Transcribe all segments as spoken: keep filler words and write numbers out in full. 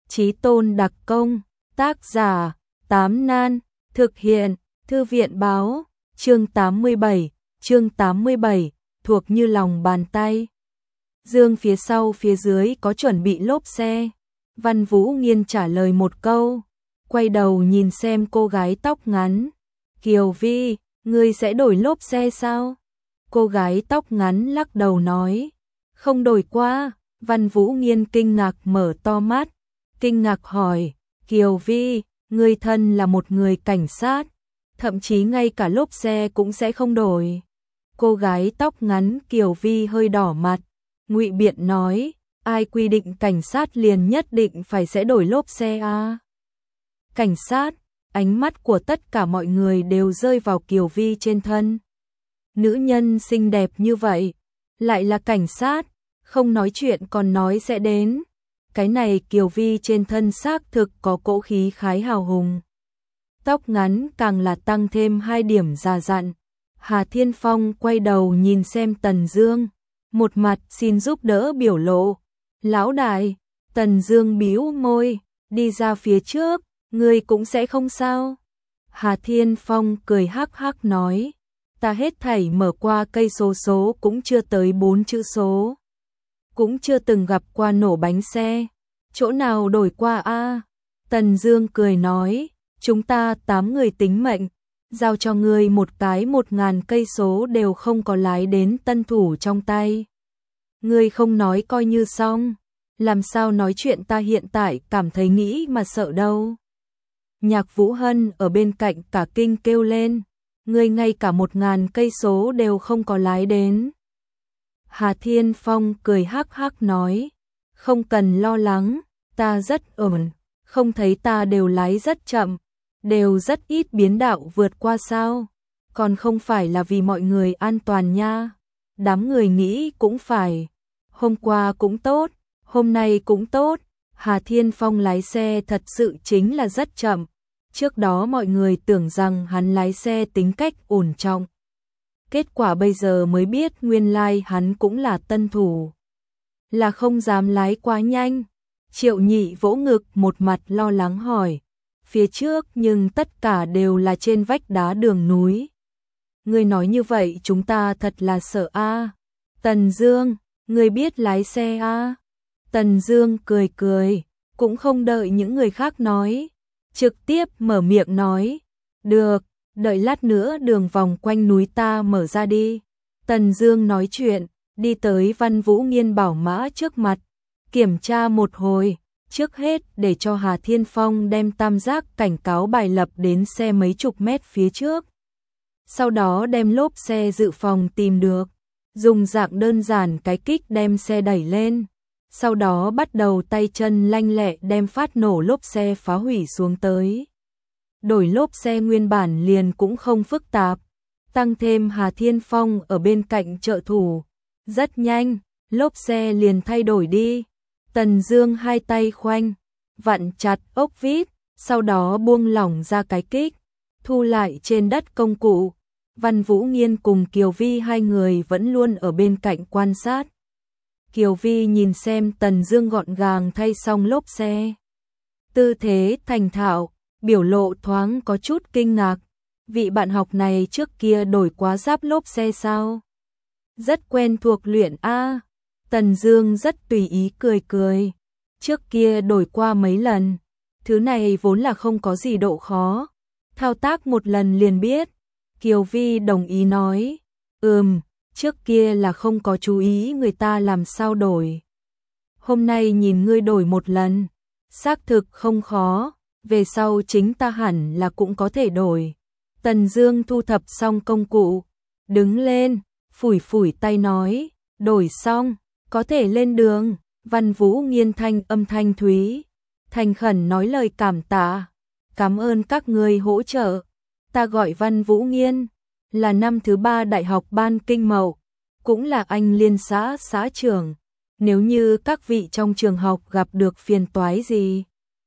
Chí tôn đặc công, tác giả, Tám Nan, thực hiện, Thư viện báo, chương tám mươi bảy, chương tám mươi bảy, thuộc như lòng bàn tay. Dương phía sau phía dưới có chuẩn bị lốp xe. Văn Vũ Nghiên trả lời một câu, quay đầu nhìn xem cô gái tóc ngắn. Kiều Vi, ngươi sẽ đổi lốp xe sao? Cô gái tóc ngắn lắc đầu nói, không đổi qua. Văn Vũ Nghiên kinh ngạc mở to mắt, kinh ngạc hỏi, Kiều Vi, ngươi thân là một người cảnh sát, thậm chí ngay cả lốp xe cũng sẽ không đổi. Cô gái tóc ngắn Kiều Vi hơi đỏ mặt, ngụy biện nói, ai quy định cảnh sát liền nhất định phải sẽ đổi lốp xe à? Cảnh sát, ánh mắt của tất cả mọi người đều rơi vào Kiều Vi trên thân. Nữ nhân xinh đẹp như vậy, lại là cảnh sát, không nói chuyện còn nói sẽ đến. Cái này Kiều Vi trên thân xác thực có cỗ khí khái hào hùng. Tóc ngắn càng là tăng thêm hai điểm già dặn. Hà Thiên Phong quay đầu nhìn xem Tần Dương, một mặt xin giúp đỡ biểu lộ. Lão đại, Tần Dương bĩu môi, đi ra phía trước, ngươi cũng sẽ không sao. Hà Thiên Phong cười hắc hắc nói, ta hết thảy mở qua cây số số cũng chưa tới bốn chữ số. Cũng chưa từng gặp qua nổ bánh xe, chỗ nào đổi qua a? Tần Dương cười nói, chúng ta tám người tính mệnh, giao cho ngươi một cái một ngàn cây số đều không có lái đến tân thủ trong tay. Ngươi không nói coi như xong, làm sao nói chuyện ta hiện tại cảm thấy nghĩ mà sợ đâu. Nhạc Vũ Hân ở bên cạnh cả kinh kêu lên, ngươi ngay cả một ngàn cây số đều không có lái đến. Hà Thiên Phong cười hắc hắc nói, không cần lo lắng, ta rất ổn, không thấy ta đều lái rất chậm, đều rất ít biến đạo vượt qua sao, còn không phải là vì mọi người an toàn nha. Đám người nghĩ cũng phải, hôm qua cũng tốt, hôm nay cũng tốt, Hà Thiên Phong lái xe thật sự chính là rất chậm. Trước đó mọi người tưởng rằng hắn lái xe tính cách ổn trọng. Kết quả bây giờ mới biết nguyên lai hắn cũng là tân thủ. Là không dám lái quá nhanh. Triệu Nhị vỗ ngực một mặt lo lắng hỏi. Phía trước nhưng tất cả đều là trên vách đá đường núi. Ngươi nói như vậy chúng ta thật là sợ a. Tần Dương, ngươi biết lái xe a? Tần Dương cười cười, cũng không đợi những người khác nói. Trực tiếp mở miệng nói. Được, đợi lát nữa đường vòng quanh núi ta mở ra đi. Tần Dương nói chuyện, đi tới Văn Vũ Nghiên bảo mã trước mặt, kiểm tra một hồi, trước hết để cho Hà Thiên Phong đem tam giác cảnh cáo bài lập đến xe mấy chục mét phía trước. Sau đó đem lốp xe dự phòng tìm được, dùng dạng đơn giản cái kích đem xe đẩy lên. Sau đó bắt đầu tay chân lanh lẹ đem phát nổ lốp xe phá hủy xuống tới. Đổi lốp xe nguyên bản liền cũng không phức tạp, tăng thêm Hà Thiên Phong ở bên cạnh trợ thủ. Rất nhanh, lốp xe liền thay đổi đi. Tần Dương hai tay khoanh, vặn chặt ốc vít, sau đó buông lỏng ra cái kích, thu lại trên đất công cụ. Văn Vũ Nghiên cùng Kiều Vi hai người vẫn luôn ở bên cạnh quan sát. Kiều Vi nhìn xem Tần Dương gọn gàng thay xong lốp xe, tư thế thành thạo, biểu lộ thoáng có chút kinh ngạc. Vị bạn học này trước kia đổi quá giáp lốp xe sao? Rất quen thuộc luyện a. Tần Dương rất tùy ý cười cười. Trước kia đổi qua mấy lần, thứ này vốn là không có gì độ khó, thao tác một lần liền biết. Kiều Vi đồng ý nói, ừm, trước kia là không có chú ý người ta làm sao đổi. Hôm nay nhìn ngươi đổi một lần, xác thực không khó, về sau chính ta hẳn là cũng có thể đổi. Tần Dương thu thập xong công cụ, đứng lên, phủi phủi tay nói, đổi xong, có thể lên đường. Văn Vũ Nghiên thanh âm thanh thúy, thành khẩn nói lời cảm tạ, cảm ơn các ngươi hỗ trợ. Ta gọi Văn Vũ Nghiên, là năm thứ ba đại học ban Kinh Mậu, cũng là anh liên xã xã trưởng. Nếu như các vị trong trường học gặp được phiền toái gì,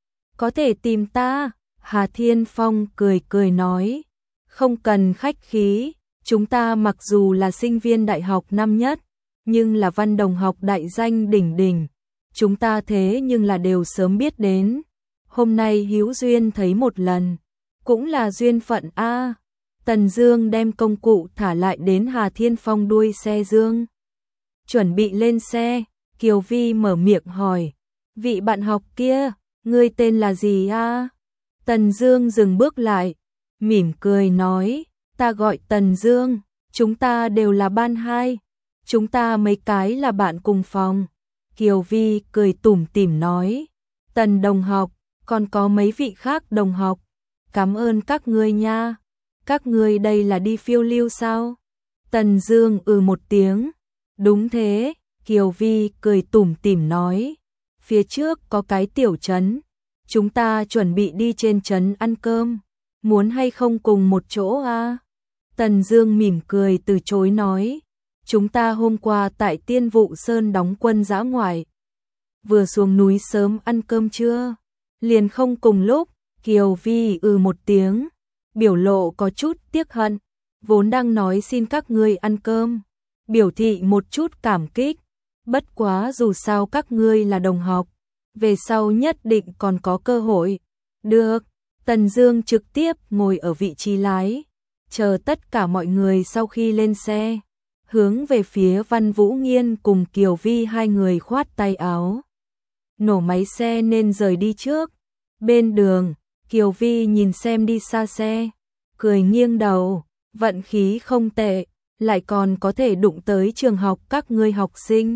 có thể tìm ta. Hà Thiên Phong cười cười nói, không cần khách khí, chúng ta mặc dù là sinh viên đại học năm nhất, nhưng là văn đồng học đại danh đỉnh đỉnh, chúng ta thế nhưng là đều sớm biết đến. Hôm nay hữu duyên thấy một lần, cũng là duyên phận a. Tần Dương đem công cụ thả lại đến Hà Thiên Phong đuôi xe Dương. Chuẩn bị lên xe, Kiều Vi mở miệng hỏi, vị bạn học kia, ngươi tên là gì a? Tần Dương dừng bước lại, mỉm cười nói, ta gọi Tần Dương, chúng ta đều là ban hai, chúng ta mấy cái là bạn cùng phòng. Kiều Vi cười tủm tỉm nói, Tần đồng học, còn có mấy vị khác đồng học, cảm ơn các ngươi nha. Các ngươi đây là đi phiêu lưu sao? Tần Dương ừ một tiếng, đúng thế. Kiều Vi cười tủm tỉm nói, phía trước có cái tiểu trấn, chúng ta chuẩn bị đi trên trấn ăn cơm, muốn hay không cùng một chỗ a? Tần Dương mỉm cười từ chối nói, chúng ta hôm qua tại Tiên Vụ Sơn đóng quân dã ngoại, vừa xuống núi sớm ăn cơm trưa, liền không cùng lúc. Kiều Vi ừ một tiếng, biểu lộ có chút tiếc hận, vốn đang nói xin các ngươi ăn cơm, biểu thị một chút cảm kích, bất quá dù sao các ngươi là đồng học, về sau nhất định còn có cơ hội. Được, Tần Dương trực tiếp ngồi ở vị trí lái, chờ tất cả mọi người sau khi lên xe, hướng về phía Văn Vũ Nghiên cùng Kiều Vi hai người khoát tay áo, nổ máy xe nên rời đi trước. Bên đường, Kiều Vi nhìn xem đi xa xe, cười nghiêng đầu, vận khí không tệ, lại còn có thể đụng tới trường học các ngươi học sinh.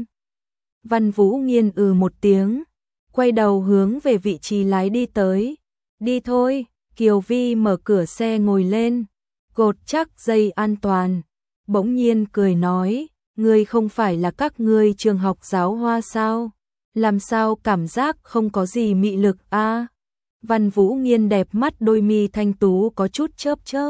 Văn Vũ Nghiên ừ một tiếng, quay đầu hướng về vị trí lái đi tới. Đi thôi. Kiều Vi mở cửa xe ngồi lên, gột chắc dây an toàn, bỗng nhiên cười nói, ngươi không phải là các ngươi trường học giáo hoa sao? Làm sao cảm giác không có gì mị lực a? Văn Vũ Nghiên đẹp mắt đôi mi thanh tú có chút chớp chớp.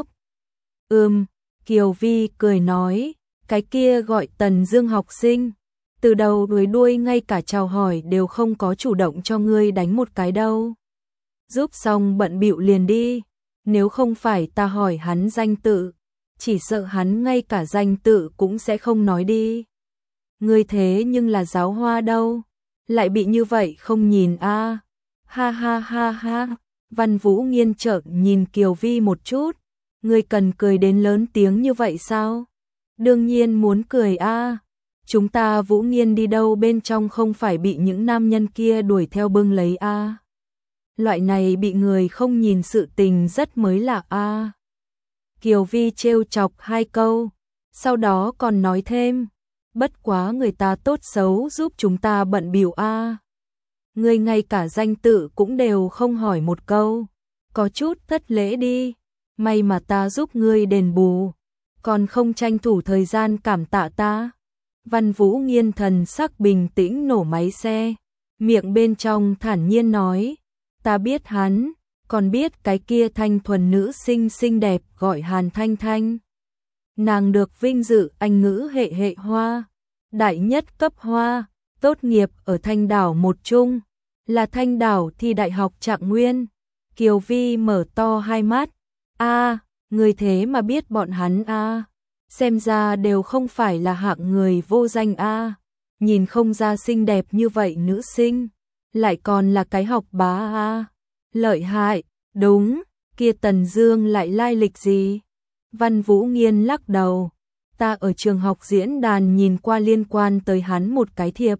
Ừm, Kiều Vi cười nói, cái kia gọi Tần Dương học sinh, từ đầu đuôi đuôi ngay cả chào hỏi đều không có chủ động cho ngươi đánh một cái đâu. Giúp xong bận bịu liền đi, nếu không phải ta hỏi hắn danh tự, chỉ sợ hắn ngay cả danh tự cũng sẽ không nói đi. Ngươi thế nhưng là giáo hoa đâu, lại bị như vậy không nhìn a. Ha ha ha ha. Văn Vũ Nghiên trợn nhìn Kiều Vi một chút, ngươi cần cười đến lớn tiếng như vậy sao? Đương nhiên muốn cười a. Chúng ta Vũ Nghiên đi đâu bên trong không phải bị những nam nhân kia đuổi theo bưng lấy a. Loại này bị người không nhìn sự tình rất mới lạ a. Kiều Vi trêu chọc hai câu, sau đó còn nói thêm, bất quá người ta tốt xấu giúp chúng ta bận bịu a. Ngươi ngay cả danh tự cũng đều không hỏi một câu, có chút thất lễ đi, may mà ta giúp ngươi đền bù, còn không tranh thủ thời gian cảm tạ ta. Văn Vũ Nghiên thần sắc bình tĩnh nổ máy xe, miệng bên trong thản nhiên nói, ta biết hắn, còn biết cái kia thanh thuần nữ sinh xinh đẹp gọi Hàn Thanh Thanh. Nàng được vinh dự Anh ngữ hệ hệ hoa, đại nhất cấp hoa, tốt nghiệp ở Thanh Đảo một trung, là Thanh Đảo thi đại học Trạng Nguyên. Kiều Vi mở to hai mắt, a, người thế mà biết bọn hắn a, xem ra đều không phải là hạng người vô danh a, nhìn không ra xinh đẹp như vậy nữ sinh, lại còn là cái học bá a, lợi hại, đúng, kia Tần Dương lại lai lịch gì? Văn Vũ Nghiên lắc đầu, ta ở trường học diễn đàn nhìn qua liên quan tới hắn một cái thiệp.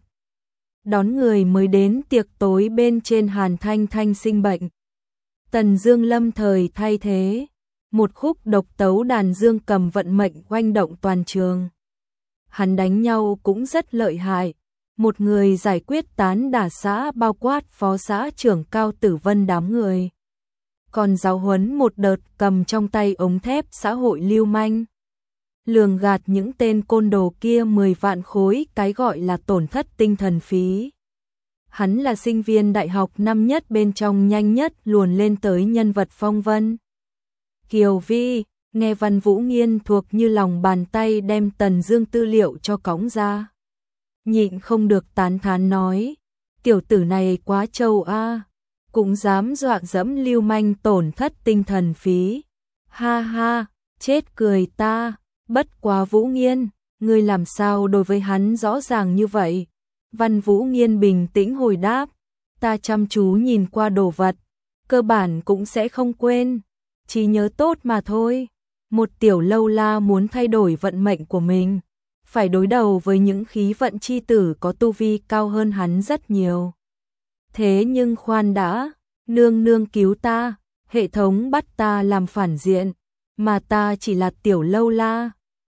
Đón người mới đến tiệc tối bên trên Hàn Thanh Thanh sinh bệnh. Tần Dương lâm thời thay thế, một khúc độc tấu đàn dương cầm vận mệnh oanh động toàn trường. Hắn đánh nhau cũng rất lợi hại, một người giải quyết tán đả xã bao quát phó xã trưởng Cao Tử Vân đám người. Còn giáo huấn một đợt cầm trong tay ống thép xã hội lưu manh. Lường gạt những tên côn đồ kia mười vạn khối cái gọi là tổn thất tinh thần phí. Hắn là sinh viên đại học năm nhất bên trong nhanh nhất luồn lên tới nhân vật phong vân. Kiều Vi, nghe Văn Vũ Nghiên thuộc như lòng bàn tay đem Tần Dương tư liệu cho cõng ra. Nhịn không được tán thán nói, tiểu tử này quá trâu a, cũng dám dọa dẫm lưu manh tổn thất tinh thần phí. Ha ha, chết cười ta, bất quá Vũ Nghiên, ngươi làm sao đối với hắn rõ ràng như vậy? Văn Vũ Nghiên bình tĩnh hồi đáp, ta chăm chú nhìn qua đồ vật, cơ bản cũng sẽ không quên, chỉ nhớ tốt mà thôi. Một tiểu lâu la muốn thay đổi vận mệnh của mình, phải đối đầu với những khí vận chi tử có tu vi cao hơn hắn rất nhiều. Thế nhưng khoan đã, nương nương cứu ta, hệ thống bắt ta làm phản diện, mà ta chỉ là tiểu lâu la,